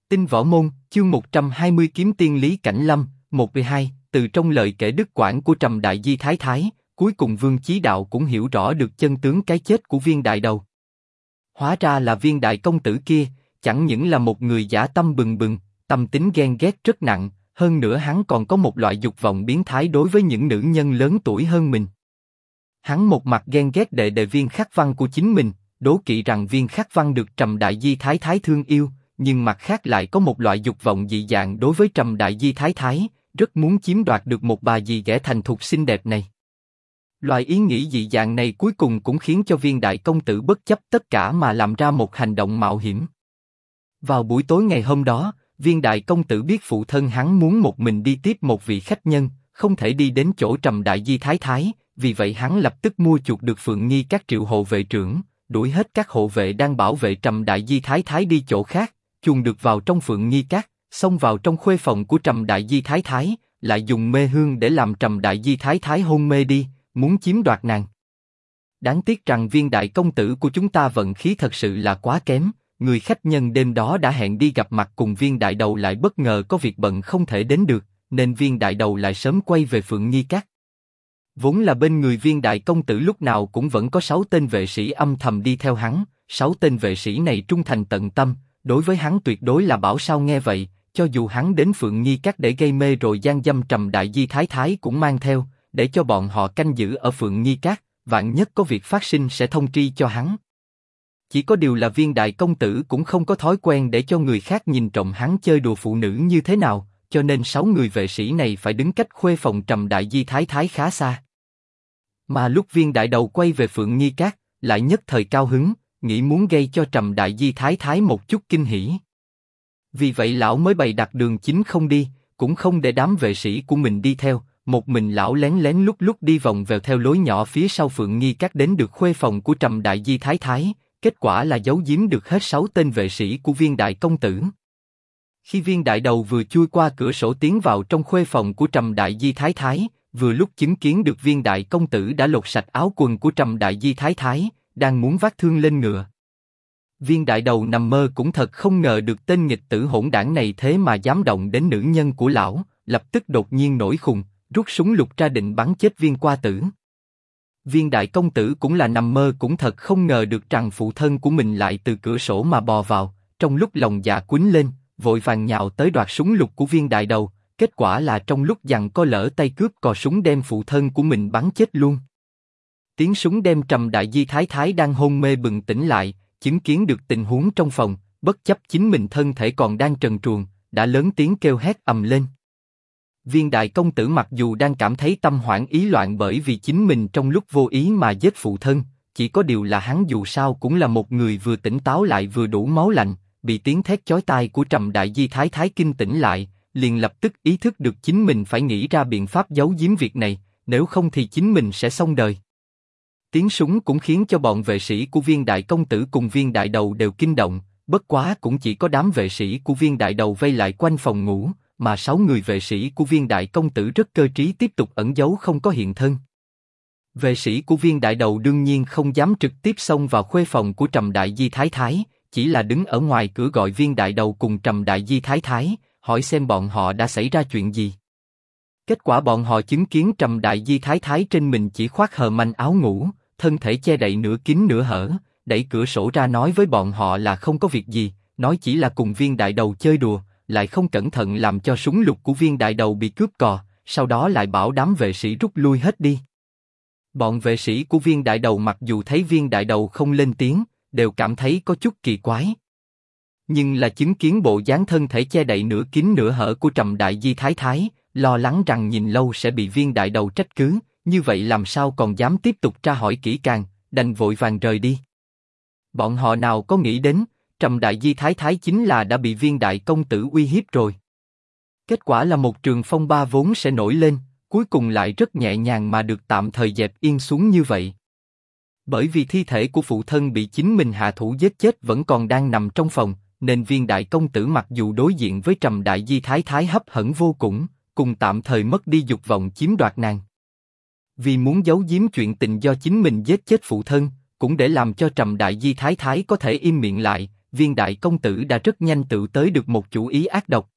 Tinh Võ Môn, chương 120 Kiếm Tiên Lý Cảnh Lâm, 1-2, từ trong lời kể đứt quãng của Trầm Đại Di Thái Thái, cuối cùng Vương Chí Đạo cũng hiểu rõ được chân tướng cái chết của Viên Đại Đầu. Hóa ra là Viên Đại công tử kia, chẳng những là một người dã tâm bừng bừng, tâm tính ghen ghét rất nặng, hơn nữa hắn còn có một loại dục vọng biến thái đối với những nữ nhân lớn tuổi hơn mình. Hắn một mặt ghen ghét đệ đệ Viên Khắc Văn của chính mình, đố kỵ rằng Viên Khắc Văn được Trầm Đại Di Thái Thái thương yêu, nhưng mặt khác lại có một loại dục vọng dị dạng đối với Trầm Đại Di Thái Thái, rất muốn chiếm đoạt được một bà dì ghẻ thành thục xinh đẹp này. Loại ý nghĩ dị dạng này cuối cùng cũng khiến cho Viên Đại công tử bất chấp tất cả mà làm ra một hành động mạo hiểm. Vào buổi tối ngày hôm đó, Viên Đại công tử biết phụ thân hắn muốn một mình đi tiếp một vị khách nhân, không thể đi đến chỗ Trầm Đại Di Thái Thái, vì vậy hắn lập tức mua chuộc được Phượng Nghi các triệu hộ vệ trưởng, đuổi hết các hộ vệ đang bảo vệ Trầm Đại Di Thái Thái đi chỗ khác, chuồn được vào trong Phượng Nghi các, xông vào trong khuê phòng của Trầm Đại Di Thái Thái, lại dùng mê hương để làm Trầm Đại Di Thái Thái hôn mê đi, muốn chiếm đoạt nàng. Đáng tiếc rằng Viên Đại công tử của chúng ta vận khí thật sự là quá kém, người khách nhân đêm đó đã hẹn đi gặp mặt cùng Viên Đại Đầu lại bất ngờ có việc bận không thể đến được, nên Viên Đại Đầu lại sớm quay về Phượng Nghi các. Vốn là bên người Viên Đại công tử lúc nào cũng vẫn có 6 tên vệ sĩ âm thầm đi theo hắn, 6 tên vệ sĩ này trung thành tận tâm, đối với hắn tuyệt đối là bảo sao nghe vậy, cho dù hắn đến Phượng Nghi các để gây mê rồi gian dâm Trầm Đại Di Thái Thái cũng mang theo, để cho bọn họ canh giữ ở Phượng Nghi các, vạn nhất có việc phát sinh sẽ thông tri cho hắn. Chỉ có điều là Viên Đại công tử cũng không có thói quen để cho người khác nhìn trộm hắn chơi đùa phụ nữ như thế nào, cho nên 6 người vệ sĩ này phải đứng cách khuê phòng Trầm Đại Di Thái Thái khá xa. Mà lúc Viên Đại Đầu quay về Phượng Nghi các, lại nhất thời cao hứng, nghĩ muốn gây cho Trầm Đại Di Thái Thái một chút kinh hỉ. Vì vậy lão mới bày đặt đường chính không đi, cũng không để đám vệ sĩ của mình đi theo, một mình lão lén lén lút lút đi vòng vèo theo lối nhỏ phía sau Phượng Nghi các đến được khuê phòng của Trầm Đại Di Thái Thái, kết quả là giấu giếm được hết 6 tên vệ sĩ của Viên Đại công tử. Khi Viên Đại Đầu vừa chui qua cửa sổ tiến vào trong khuê phòng của Trầm Đại Di Thái Thái, vừa lúc chứng kiến được Viên Đại công tử đã lột sạch áo quần của Trầm Đại Di Thái Thái, đang muốn vác thương lên ngựa. Viên Đại Đầu nằm mơ cũng thật không ngờ được tên nghịch tử hỗn đảng này thế mà dám động đến nữ nhân của lão, lập tức đột nhiên nổi khùng, rút súng lục ra định bắn chết Viên Qua Tử. Viên Đại công tử cũng là nằm mơ cũng thật không ngờ được rằng phụ thân của mình lại từ cửa sổ mà bò vào, trong lúc lòng dạ quýnh lên, vội vàng nhào tới đoạt súng lục của Viên Đại Đầu, kết quả là trong lúc giằng co lỡ tay cướp cò súng đem phụ thân của mình bắn chết luôn. Tiếng súng đem Trầm Đại Di Thái Thái đang hôn mê bừng tỉnh lại, chứng kiến được tình huống trong phòng, bất chấp chính mình thân thể còn đang trần truồng, đã lớn tiếng kêu hét ầm lên. Viên Đại công tử mặc dù đang cảm thấy tâm hoảng ý loạn bởi vì chính mình trong lúc vô ý mà giết phụ thân, chỉ có điều là hắn dù sao cũng là một người vừa tỉnh táo lại vừa đủ máu lạnh, bị tiếng thét chói tai của Trầm Đại Di Thái Thái kinh tỉnh lại, liền lập tức ý thức được chính mình phải nghĩ ra biện pháp giấu giếm việc này, nếu không thì chính mình sẽ xong đời. Tiếng súng cũng khiến cho bọn vệ sĩ của Viên Đại công tử cùng Viên Đại Đầu đều kinh động, bất quá cũng chỉ có đám vệ sĩ của Viên Đại Đầu vây lại quanh phòng ngủ, mà 6 người vệ sĩ của Viên Đại công tử rất cơ trí tiếp tục ẩn giấu không có hiện thân. Vệ sĩ của Viên Đại Đầu đương nhiên không dám trực tiếp xông vào khuê phòng của Trầm Đại Di Thái Thái, chỉ là đứng ở ngoài cửa gọi Viên Đại Đầu cùng Trầm Đại Di Thái Thái, hỏi xem bọn họ đã xảy ra chuyện gì. Kết quả bọn họ chứng kiến Trầm Đại Di Thái Thái trên mình chỉ khoác hờ manh áo ngủ, thân thể che đậy nửa kín nửa hở, đẩy cửa sổ ra nói với bọn họ là không có việc gì, nói chỉ là cùng Viên Đại Đầu chơi đùa, lại không cẩn thận làm cho súng lục của Viên Đại Đầu bị cướp cò, sau đó lại bảo đám vệ sĩ rút lui hết đi. Bọn vệ sĩ của Viên Đại Đầu mặc dù thấy Viên Đại Đầu không lên tiếng, đều cảm thấy có chút kỳ quái. Nhưng là chứng kiến bộ dáng thân thể che đậy nửa kín nửa hở của Trầm Đại Di Thái Thái, lo lắng rằng nhìn lâu sẽ bị Viên Đại Đầu trách cứ, như vậy làm sao còn dám tiếp tục tra hỏi kỹ càng, đành vội vàng rời đi. Bọn họ nào có nghĩ đến, Trầm Đại Di Thái Thái chính là đã bị Viên Đại công tử uy hiếp rồi. Kết quả là một trường phong ba vốn sẽ nổi lên, cuối cùng lại rất nhẹ nhàng mà được tạm thời dẹp yên xuống như vậy. Bởi vì thi thể của phụ thân bị chính mình hạ thủ giết chết vẫn còn đang nằm trong phòng, nên Viên Đại công tử mặc dù đối diện với Trầm Đại Di Thái Thái hấp hẫng vô cùng tạm thời mất đi dục vọng chiếm đoạt nàng. Vì muốn giấu giếm chuyện tình do chính mình giết chết phụ thân, cũng để làm cho Trầm Đại Di Thái Thái có thể im miệng lại, viên đại công tử đã rất nhanh tự tới được một chủ ý ác độc.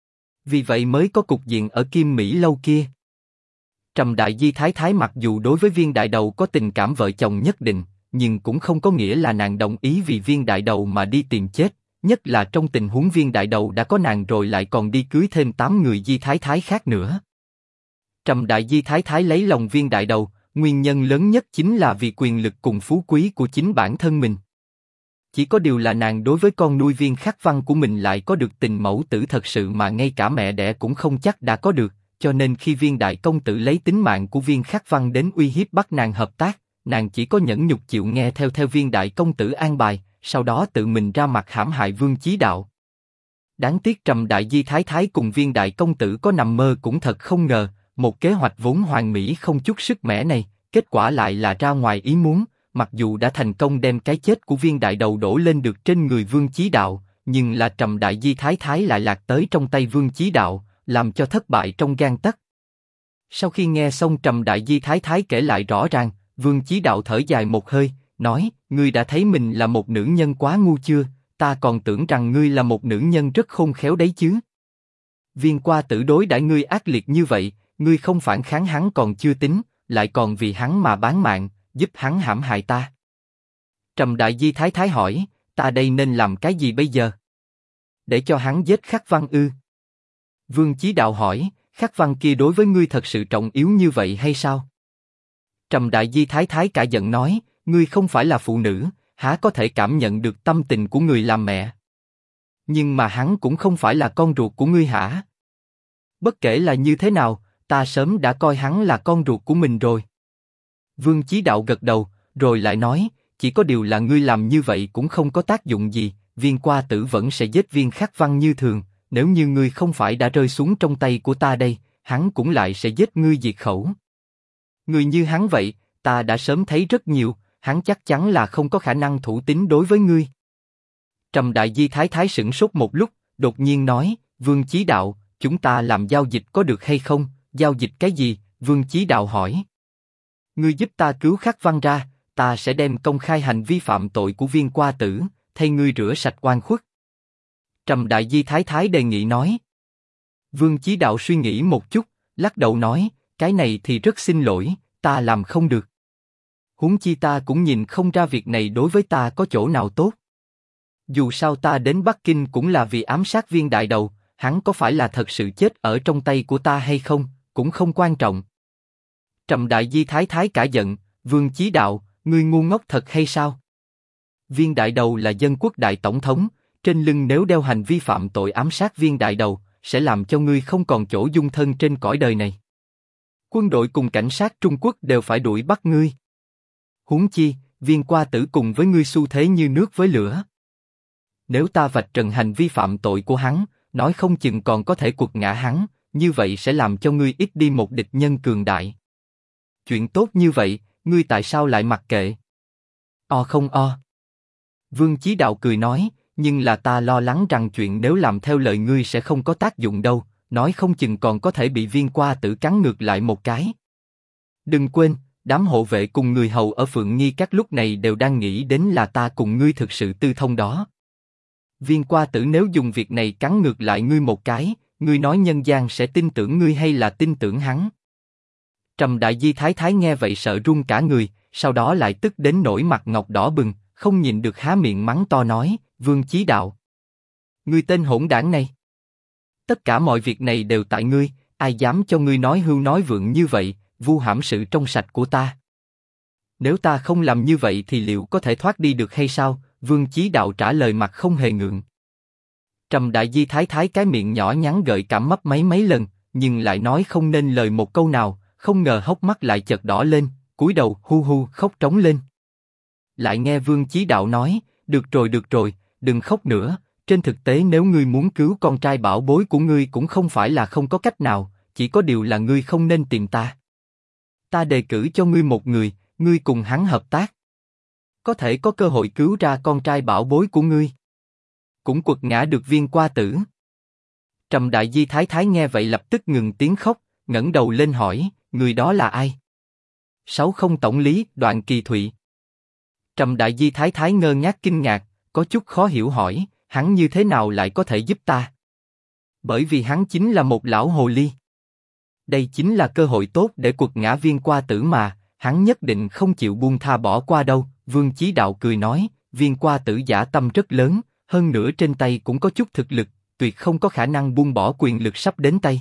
Vì vậy mới có cục diện ở Kim Mỹ lâu kia. Trầm Đại Di Thái Thái mặc dù đối với viên đại đầu có tình cảm vợ chồng nhất định, nhưng cũng không có nghĩa là nàng đồng ý vì viên đại đầu mà đi tìm chết, nhất là trong tình huống viên đại đầu đã có nàng rồi lại còn đi cưới thêm 8 người Di Thái Thái khác nữa. Trầm Đại Di Thái Thái lấy lòng viên đại đầu, nguyên nhân lớn nhất chính là vì quyền lực cùng phú quý của chính bản thân mình. Chỉ có điều là nàng đối với con nuôi viên khắc văn của mình lại có được tình mẫu tử thật sự mà ngay cả mẹ đẻ cũng không chắc đã có được, cho nên khi viên đại công tử lấy tính mạng của viên khắc văn đến uy hiếp bắt nàng hợp tác, nàng chỉ có nhẫn nhục chịu nghe theo viên đại công tử an bài, sau đó tự mình ra mặt hãm hại Vương Chí Đạo. Đáng tiếc Trầm Đại Di Thái Thái cùng viên đại công tử có nằm mơ cũng thật không ngờ, một kế hoạch vốn hoàn mỹ không chút sức mẻ này, kết quả lại là ra ngoài ý muốn. Mặc dù đã thành công đem cái chết của viên đại đầu đổ lên được trên người Vương Chí Đạo, nhưng là Trầm Đại Di Thái Thái lại lạc tới trong tay Vương Chí Đạo, làm cho thất bại trong gang tấc. Sau khi nghe xong Trầm Đại Di Thái Thái kể lại rõ ràng, Vương Chí Đạo thở dài một hơi, nói: ngươi đã thấy mình là một nữ nhân quá ngu chưa? Ta còn tưởng rằng ngươi là một nữ nhân rất khôn khéo đấy chứ. Viên qua tử đối đãi ngươi ác liệt như vậy, ngươi không phản kháng hắn còn chưa tính, lại còn vì hắn mà bán mạng, giúp hắn hãm hại ta. Trầm Đại Di Thái Thái hỏi: ta đây nên làm cái gì bây giờ? Để cho hắn giết Khắc Văn ư? Vương Chí Đạo hỏi: Khắc Văn kia đối với ngươi thật sự trọng yếu như vậy hay sao? Trầm Đại Di Thái Thái cả giận nói: ngươi không phải là phụ nữ, há có thể cảm nhận được tâm tình của người làm mẹ? Nhưng mà hắn cũng không phải là con ruột của ngươi hả? Bất kể là như thế nào, ta sớm đã coi hắn là con ruột của mình rồi. Vương Chí Đạo gật đầu, rồi lại nói: chỉ có điều là ngươi làm như vậy cũng không có tác dụng gì, viên qua tử vẫn sẽ giết viên Khắc Văn như thường. Nếu như ngươi không phải đã rơi xuống trong tay của ta đây, hắn cũng lại sẽ giết ngươi diệt khẩu. Người như hắn vậy, ta đã sớm thấy rất nhiều, hắn chắc chắn là không có khả năng thủ tín đối với ngươi. Trầm Đại Di Thái Thái sửng sốt một lúc, đột nhiên nói: Vương Chí Đạo, chúng ta làm giao dịch có được hay không? Giao dịch cái gì? Vương Chí Đạo hỏi. Ngươi giúp ta cứu Khắc Văn ra, ta sẽ đem công khai hành vi phạm tội của viên qua tử, thay ngươi rửa sạch oan khuất. Trầm Đại Di Thái Thái đề nghị nói. Vương Chí Đạo suy nghĩ một chút, lắc đầu nói: cái này thì rất xin lỗi, ta làm không được. Huống chi ta cũng nhìn không ra việc này đối với ta có chỗ nào tốt. Dù sao ta đến Bắc Kinh cũng là vì ám sát viên đại đầu, hắn có phải là thật sự chết ở trong tay của ta hay không, cũng không quan trọng. Trầm Đại Di Thái Thái cả giận: Vương Chí Đạo, ngươi ngu ngốc thật hay sao? Viên đại đầu là dân quốc đại tổng thống, trên lưng nếu đeo hành vi phạm tội ám sát viên đại đầu, sẽ làm cho ngươi không còn chỗ dung thân trên cõi đời này. Quân đội cùng cảnh sát Trung Quốc đều phải đuổi bắt ngươi. Huống chi, viên qua tử cùng với ngươi xu thế như nước với lửa. Nếu ta vạch trần hành vi phạm tội của hắn, nói không chừng còn có thể quật ngã hắn, như vậy sẽ làm cho ngươi ít đi một địch nhân cường đại. Chuyện tốt như vậy, ngươi tại sao lại mặc kệ? O không o. Vương Chí Đạo cười nói: nhưng là ta lo lắng rằng chuyện nếu làm theo lời ngươi sẽ không có tác dụng đâu, nói không chừng còn có thể bị viên qua tử cắn ngược lại một cái. Đừng quên, đám hộ vệ cùng người hầu ở Phượng Nghi Các lúc này đều đang nghĩ đến là ta cùng ngươi thực sự tư thông đó. Viên qua tử nếu dùng việc này cắn ngược lại ngươi một cái, ngươi nói nhân gian sẽ tin tưởng ngươi hay là tin tưởng hắn? Trầm Đại Di Thái Thái nghe vậy sợ run cả người, sau đó lại tức đến nỗi mặt ngọc đỏ bừng, không nhìn được há miệng mắng to nói: Vương Chí Đạo, ngươi tên hỗn đảng này! Tất cả mọi việc này đều tại ngươi, ai dám cho ngươi nói hưu nói vượng như vậy, vu hãm sự trong sạch của ta? Nếu ta không làm như vậy thì liệu có thể thoát đi được hay sao? Vương Chí Đạo trả lời mặt không hề ngượng. Trầm Đại Di Thái Thái cái miệng nhỏ nhắn gợi cảm mấp mấy lần, nhưng lại nói không nên lời một câu nào, không ngờ hốc mắt lại chợt đỏ lên, cúi đầu hu hu khóc trống lên. Lại nghe Vương Chí Đạo nói: được rồi, đừng khóc nữa. Trên thực tế nếu ngươi muốn cứu con trai bảo bối của ngươi cũng không phải là không có cách nào, chỉ có điều là ngươi không nên tìm ta. Ta đề cử cho ngươi một người, ngươi cùng hắn hợp tác, có thể có cơ hội cứu ra con trai bảo bối của ngươi, cũng quật ngã được viên qua tử. Trầm Đại Di Thái Thái nghe vậy lập tức ngừng tiếng khóc, ngẩng đầu lên hỏi: người đó là ai? 60 tổng lý Đoạn Kỳ Thụy. Trầm Đại Di Thái Thái ngơ ngác kinh ngạc, có chút khó hiểu hỏi, hắn như thế nào lại có thể giúp ta? Bởi vì hắn chính là một lão hồ ly. Đây chính là cơ hội tốt để quật ngã Viên Qua Tử mà, hắn nhất định không chịu buông tha bỏ qua đâu. Vương Chí Đạo cười nói, Viên Qua Tử dã tâm rất lớn, hơn nữa trên tay cũng có chút thực lực, tuyệt không có khả năng buông bỏ quyền lực sắp đến tay.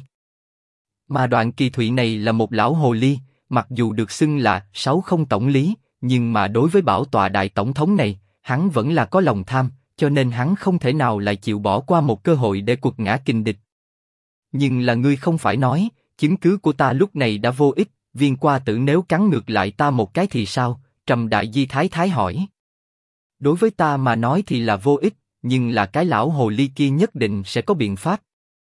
Mà Đoạn Kỳ Thụy này là một lão hồ ly, mặc dù được xưng là 60 tổng lý, nhưng mà đối với bảo tọa đại tổng thống này, hắn vẫn là có lòng tham, cho nên hắn không thể nào lại chịu bỏ qua một cơ hội để quật ngã kình địch. Nhưng là ngươi không phải nói, chứng cứ của ta lúc này đã vô ích, Viên Qua Tử nếu cắn ngược lại ta một cái thì sao? Trầm Đại Di Thái Thái hỏi. Đối với ta mà nói thì là vô ích, nhưng là cái lão hồ ly kia nhất định sẽ có biện pháp.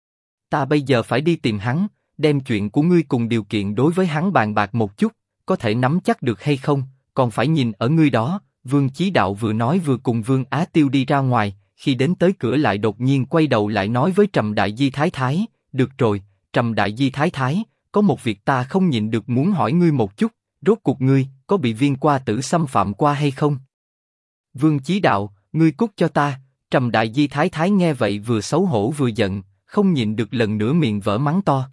Ta bây giờ phải đi tìm hắn, đem chuyện của ngươi cùng điều kiện đối với hắn bàn bạc một chút, có thể nắm chắc được hay không, còn phải nhìn ở ngươi đó. Vương Chí Đạo vừa nói vừa cùng Vương Á Tiêu đi ra ngoài, khi đến tới cửa lại đột nhiên quay đầu lại nói với Trầm Đại Di Thái Thái, được rồi, Trầm Đại Di Thái Thái, có một việc ta không nhịn được muốn hỏi ngươi một chút, rốt cuộc ngươi có bị Viên Qua Tử xâm phạm qua hay không? Vương Chí Đạo, ngươi cút cho ta. Trầm Đại Di Thái Thái nghe vậy vừa xấu hổ vừa giận, không nhịn được lần nữa miệng vỡ mắng to.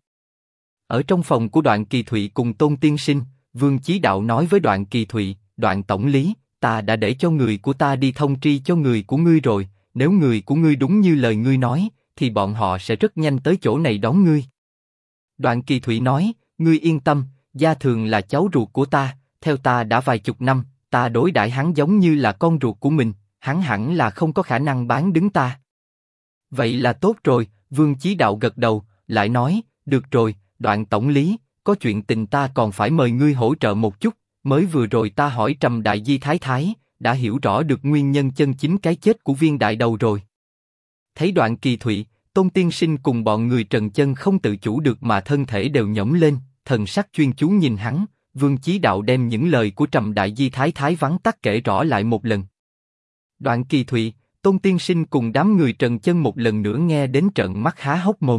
Ở trong phòng của Đoạn Kỳ Thụy cùng Tôn Tiên Sinh, Vương Chí Đạo nói với Đoạn Kỳ Thụy, Đoạn tổng lý, ta đã để cho người của ta đi thông tri cho người của ngươi rồi, nếu người của ngươi đúng như lời ngươi nói, thì bọn họ sẽ rất nhanh tới chỗ này đón ngươi. Đoạn Kỳ Thụy nói, ngươi yên tâm, Gia Thường là cháu ruột của ta, theo ta đã vài chục năm, ta đối đãi hắn giống như là con ruột của mình, hắn hẳn là không có khả năng bán đứng ta. Vậy là tốt rồi, Vương Chí Đạo gật đầu, lại nói, được rồi, Đoạn tổng lý, có chuyện tình ta còn phải mời ngươi hỗ trợ một chút. Mới vừa rồi ta hỏi Trầm Đại Di Thái Thái, đã hiểu rõ được nguyên nhân chân chính cái chết của Viên Đại Đầu rồi. Thấy Đoạn Kỳ Thụy, Tôn Tiên Sinh cùng bọn người Trần Chân không tự chủ được mà thân thể đều nhõm lên, thần sắc chuyên chú nhìn hắn. Vương Chí Đạo đem những lời của Trầm Đại Di Thái Thái vắn tắt kể rõ lại một lần. Đoạn Kỳ Thụy, Tôn Tiên Sinh cùng đám người Trần Chân một lần nữa nghe đến trợn mắt há hốc mồm.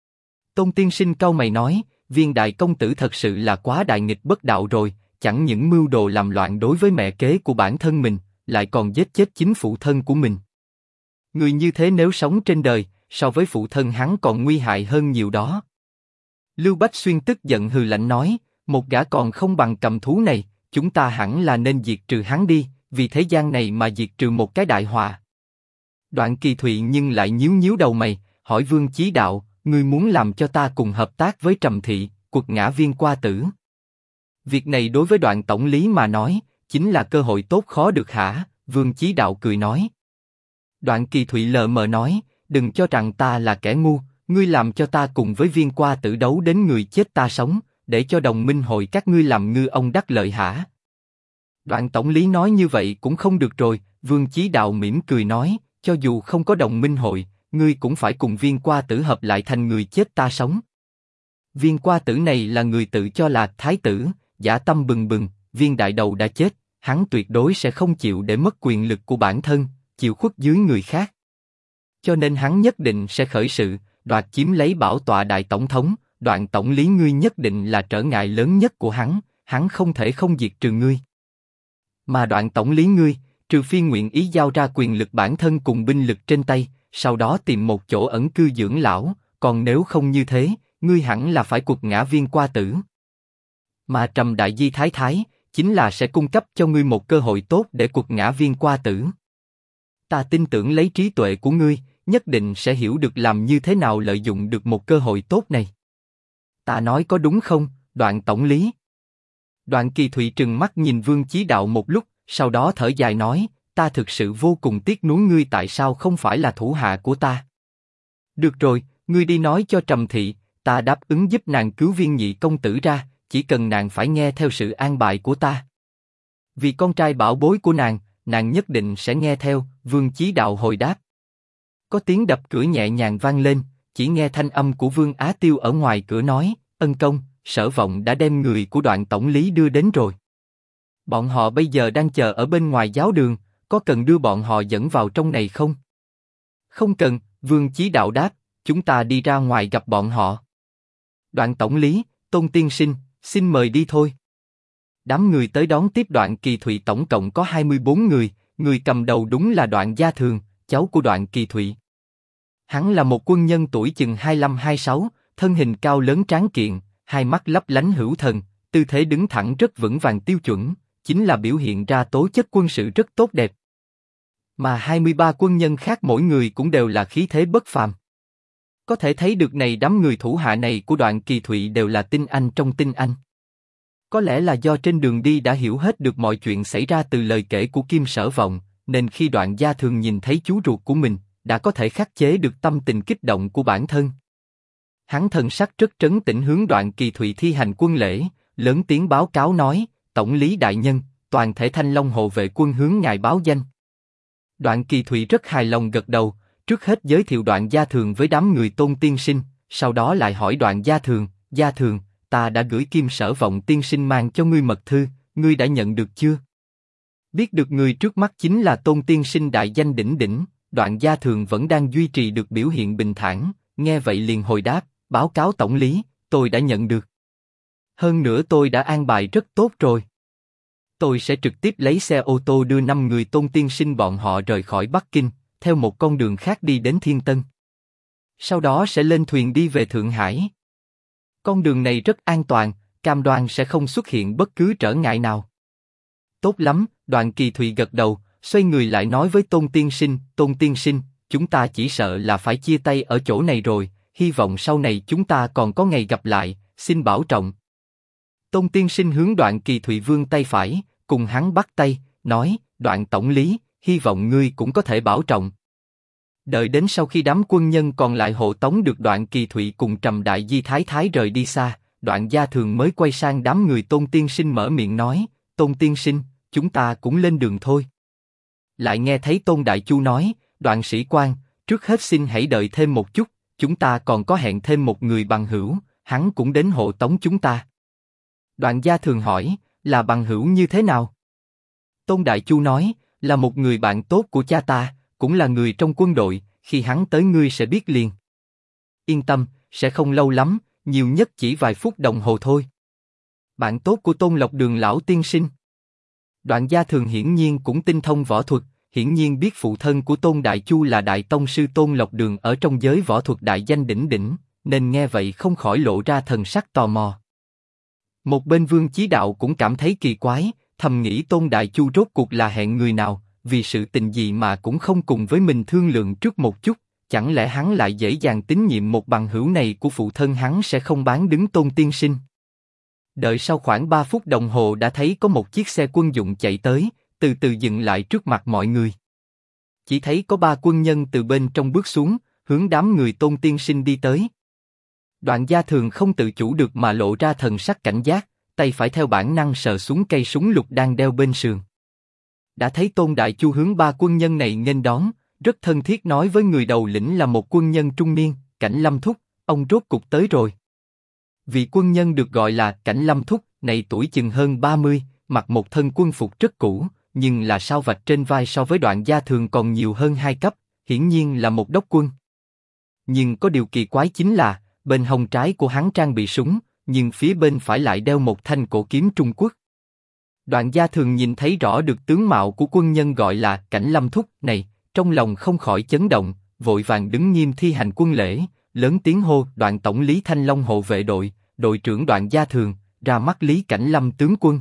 Tôn Tiên Sinh cau mày nói, Viên đại công tử thật sự là quá đại nghịch bất đạo rồi. Chẳng những mưu đồ làm loạn đối với mẹ kế của bản thân mình, lại còn giết chết chính phụ thân của mình. Người như thế nếu sống trên đời, so với phụ thân hắn còn nguy hại hơn nhiều đó. Lưu Bách Xuyên tức giận hừ lạnh nói, một gã còn không bằng cầm thú này, chúng ta hẳn là nên diệt trừ hắn đi, vì thế gian này mà diệt trừ một cái đại họa. Đoạn Kỳ Thụy nhưng lại nhíu nhíu đầu mày, hỏi Vương Chí Đạo, ngươi muốn làm cho ta cùng hợp tác với Trầm Thị, quật ngã Viên Qua Tử? Việc này đối với Đoạn tổng lý mà nói, chính là cơ hội tốt khó được hả? Vương Chí Đạo cười nói. Đoạn Kỳ Thụy lờ mờ nói, đừng cho rằng ta là kẻ ngu, ngươi làm cho ta cùng với Viên Qua Tử đấu đến người chết ta sống, để cho đồng minh hội các ngươi làm ngư ông đắc lợi hả? Đoạn tổng lý nói như vậy cũng không được rồi. Vương Chí Đạo mỉm cười nói, cho dù không có đồng minh hội, ngươi cũng phải cùng Viên Qua Tử hợp lại thành người chết ta sống. Viên Qua Tử này là người tự cho là thái tử, dã tâm bừng bừng. Viên Đại Đầu đã chết, hắn tuyệt đối sẽ không chịu để mất quyền lực của bản thân, chịu khuất dưới người khác. Cho nên hắn nhất định sẽ khởi sự, đoạt chiếm lấy bảo tọa đại tổng thống. Đoạn tổng lý ngươi nhất định là trở ngại lớn nhất của hắn không thể không diệt trừ ngươi. Mà Đoạn tổng lý ngươi, trừ phi nguyện ý giao ra quyền lực bản thân cùng binh lực trên tay, sau đó tìm một chỗ ẩn cư dưỡng lão, còn nếu không như thế, ngươi hẳn là phải quật ngã Viên Qua Tử. Mà Trầm Đại Di Thái Thái, chính là sẽ cung cấp cho ngươi một cơ hội tốt để quật ngã Viên Qua Tử. Ta tin tưởng lấy trí tuệ của ngươi, nhất định sẽ hiểu được làm như thế nào lợi dụng được một cơ hội tốt này. Ta nói có đúng không, Đoạn tổng lý? Đoạn Kỳ Thụy trừng mắt nhìn Vương Chí Đạo một lúc, sau đó thở dài nói, ta thực sự vô cùng tiếc nuối ngươi tại sao không phải là thủ hạ của ta. Được rồi, ngươi đi nói cho Trầm Thị, ta đáp ứng giúp nàng cứu Viên nhị công tử ra, chỉ cần nàng phải nghe theo sự an bài của ta. Vì con trai bảo bối của nàng nhất định sẽ nghe theo. Vương Chí Đạo hồi đáp. Có tiếng đập cửa nhẹ nhàng vang lên, chỉ nghe thanh âm của Vương Á Tiêu ở ngoài cửa nói, ân công, Sở Vọng đã đem người của Đoạn tổng lý đưa đến rồi. Bọn họ bây giờ đang chờ ở bên ngoài giáo đường, có cần đưa bọn họ dẫn vào trong này không? Không cần, Vương Chí Đạo đáp, chúng ta đi ra ngoài gặp bọn họ. Đoạn tổng lý, Tôn tiên sinh, xin mời đi thôi. Đám người tới đón tiếp Đoạn Kỳ Thụy tổng cộng có 24 người, người cầm đầu đúng là Đoạn Gia Thường, cháu của Đoạn Kỳ Thụy. Hắn là một quân nhân tuổi chừng 25-26, thân hình cao lớn tráng kiện, hai mắt lấp lánh hữu thần, tư thế đứng thẳng rất vững vàng tiêu chuẩn, chính là biểu hiện ra tố chất quân sự rất tốt đẹp. Mà 23 quân nhân khác mỗi người cũng đều là khí thế bất phàm. Có thể thấy được này đám người thủ hạ này của Đoạn Kỳ Thụy đều là tinh anh trong tinh anh. Có lẽ là do trên đường đi đã hiểu hết được mọi chuyện xảy ra từ lời kể của Kim Sở Vọng, nên khi Đoạn Gia Thường nhìn thấy chú ruột của mình, đã có thể khắc chế được tâm tình kích động của bản thân. Hắn thần sắc rất trấn tĩnh hướng Đoạn Kỳ Thụy thi hành quân lễ, lớn tiếng báo cáo nói: Tổng lý đại nhân, toàn thể Thanh Long hộ vệ quân hướng ngài báo danh. Đoạn Kỳ Thụy rất hài lòng gật đầu, trước hết giới thiệu Đoạn Gia Thường với đám người Tôn tiên sinh, sau đó lại hỏi Đoạn Gia Thường, ta đã gửi Kim Sở Vọng tiên sinh mang cho ngươi mật thư, ngươi đã nhận được chưa? Biết được người trước mắt chính là Tôn tiên sinh đại danh đỉnh đỉnh, Đoạn Gia Thường vẫn đang duy trì được biểu hiện bình thản, nghe vậy liền hồi đáp: báo cáo tổng lý, tôi đã nhận được. Hơn nữa tôi đã an bài rất tốt rồi. Tôi sẽ trực tiếp lấy xe ô tô đưa 5 người Tôn tiên sinh bọn họ rời khỏi Bắc Kinh, theo một con đường khác đi đến Thiên Tân. Sau đó sẽ lên thuyền đi về Thượng Hải. Con đường này rất an toàn, cam đoan sẽ không xuất hiện bất cứ trở ngại nào. Tốt lắm, Đoạn Kỳ Thụy gật đầu, xoay người lại nói với Tôn tiên sinh, chúng ta chỉ sợ là phải chia tay ở chỗ này rồi, hy vọng sau này chúng ta còn có ngày gặp lại, xin bảo trọng. Tôn tiên sinh hướng Đoạn Kỳ Thụy vươn tay phải, cùng hắn bắt tay, nói: Đoạn tổng lý, hy vọng ngươi cũng có thể bảo trọng. Đợi đến sau khi đám quân nhân còn lại hộ tống được Đoạn Kỳ Thụy cùng Trầm Đại Di Thái Thái rời đi xa, Đoạn Gia Thường mới quay sang đám người Tôn tiên sinh mở miệng nói: Tôn tiên sinh, chúng ta cũng lên đường thôi. Lại nghe thấy Tôn Đại Chu nói: Đoạn sĩ quan, trước hết xin hãy đợi thêm một chút, chúng ta còn có hẹn thêm một người bằng hữu, hắn cũng đến hộ tống chúng ta. Đoạn Gia Thường hỏi: là bằng hữu như thế nào? Tôn Đại Chu nói: là một người bạn tốt của cha ta, cũng là người trong quân đội, khi hắn tới ngươi sẽ biết liền. Yên tâm, sẽ không lâu lắm, nhiều nhất chỉ vài phút đồng hồ thôi. Bạn tốt của Tôn Lộc Đường lão tiên sinh. Đoạn Gia Thường hiển nhiên cũng tinh thông võ thuật, hiển nhiên biết phụ thân của Tôn Đại Chu là Đại Tông sư Tôn Lộc Đường ở trong giới võ thuật đại danh đỉnh đỉnh, nên nghe vậy không khỏi lộ ra thần sắc tò mò. Một bên Vương Chí Đạo cũng cảm thấy kỳ quái, thầm nghĩ Tôn Đại Chu rốt cuộc là hẹn người nào, vì sự tình gì mà cũng không cùng với mình thương lượng trước một chút, chẳng lẽ hắn lại dễ dàng tín nhiệm một bằng hữu này của phụ thân hắn sẽ không bán đứng Tôn tiên sinh. Đợi sau khoảng 3 phút đồng hồ đã thấy có một chiếc xe quân dụng chạy tới, từ từ dừng lại trước mặt mọi người. Chỉ thấy có 3 quân nhân từ bên trong bước xuống, hướng đám người Tôn tiên sinh đi tới. Đoạn Gia Thường không tự chủ được mà lộ ra thần sắc cảnh giác, tay phải theo bản năng sờ xuống cây súng lục đang đeo bên sườn. Đã thấy Tôn Đại Chu hướng 3 quân nhân này nghênh đón, rất thân thiết nói với người đầu lĩnh là một quân nhân trung niên: Cảnh Lâm thúc, ông rốt cục tới rồi. Vị quân nhân được gọi là Cảnh Lâm thúc này tuổi chừng hơn 30, mặc một thân quân phục rất cũ, nhưng là sao vạch trên vai so với Đoạn Gia Thường còn nhiều hơn 2 cấp, hiển nhiên là một đốc quân. Nhưng có điều kỳ quái chính là, bên hông trái của hắn trang bị súng, nhưng phía bên phải lại đeo một thanh cổ kiếm Trung Quốc. Đoạn Gia Thường nhìn thấy rõ được tướng mạo của quân nhân gọi là Cảnh Lâm thúc này, trong lòng không khỏi chấn động, vội vàng đứng nghiêm thi hành quân lễ, lớn tiếng hô: Đoạn tổng lý Thanh Long hộ vệ đội, đội trưởng Đoạn Gia Thường, ra mắt Lý Cảnh Lâm tướng quân.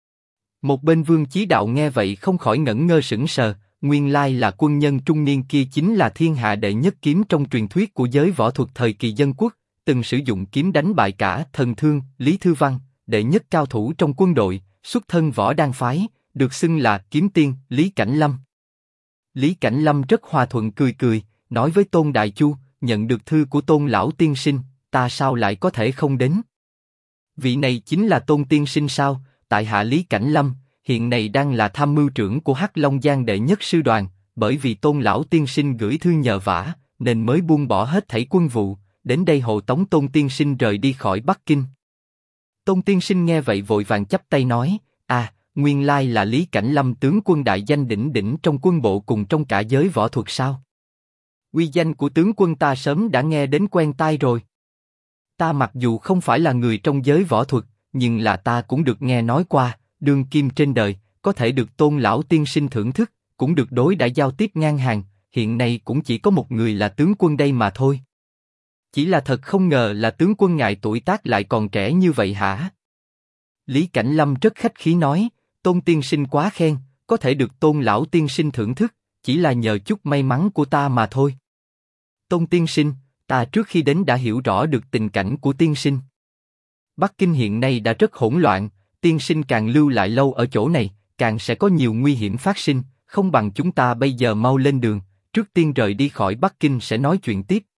Một bên Vương Chí Đạo nghe vậy không khỏi ngẩn ngơ sững sờ, nguyên lai là quân nhân trung niên kia chính là thiên hạ đệ nhất kiếm trong truyền thuyết của giới võ thuật thời kỳ dân quốc, từng sử dụng kiếm đánh bại cả Thần Thương, Lý Thư Văn, đệ nhất cao thủ trong quân đội, xuất thân võ đan phái, được xưng là kiếm tiên Lý Cảnh Lâm. Lý Cảnh Lâm rất hòa thuận cười cười, nói với Tôn Đại Chu: nhận được thư của Tôn lão tiên sinh, ta sao lại có thể không đến? Vị này chính là Tôn tiên sinh sao? Tại hạ Lý Cảnh Lâm, hiện nay đang là tham mưu trưởng của Hắc Long Giang đệ nhất sư đoàn, bởi vì Tôn lão tiên sinh gửi thư nhờ vả, nên mới buông bỏ hết thảy quân vụ, đến đây hộ tống Tôn tiên sinh rời đi khỏi Bắc Kinh. Tôn tiên sinh nghe vậy vội vàng chắp tay nói: nguyên lai là Lý Cảnh Lâm tướng quân đại danh đỉnh đỉnh trong quân bộ cùng trong cả giới võ thuật sao? Uy danh của tướng quân ta sớm đã nghe đến quen tai rồi. Ta mặc dù không phải là người trong giới võ thuật, nhưng là ta cũng được nghe nói qua, đương kim trên đời, có thể được Tôn lão tiên sinh thưởng thức, cũng được đối đãi giao tiếp ngang hàng, hiện nay cũng chỉ có một người là tướng quân đây mà thôi. Chỉ là thật không ngờ là tướng quân ngài tuổi tác lại còn trẻ như vậy hả? Lý Cảnh Lâm rất khách khí nói, Tôn tiên sinh quá khen, có thể được Tôn lão tiên sinh thưởng thức, chỉ là nhờ chút may mắn của ta mà thôi. Tôn tiên sinh, ta trước khi đến đã hiểu rõ được tình cảnh của tiên sinh. Bắc Kinh hiện nay đã rất hỗn loạn, tiên sinh càng lưu lại lâu ở chỗ này, càng sẽ có nhiều nguy hiểm phát sinh, không bằng chúng ta bây giờ mau lên đường, trước tiên rời đi khỏi Bắc Kinh sẽ nói chuyện tiếp.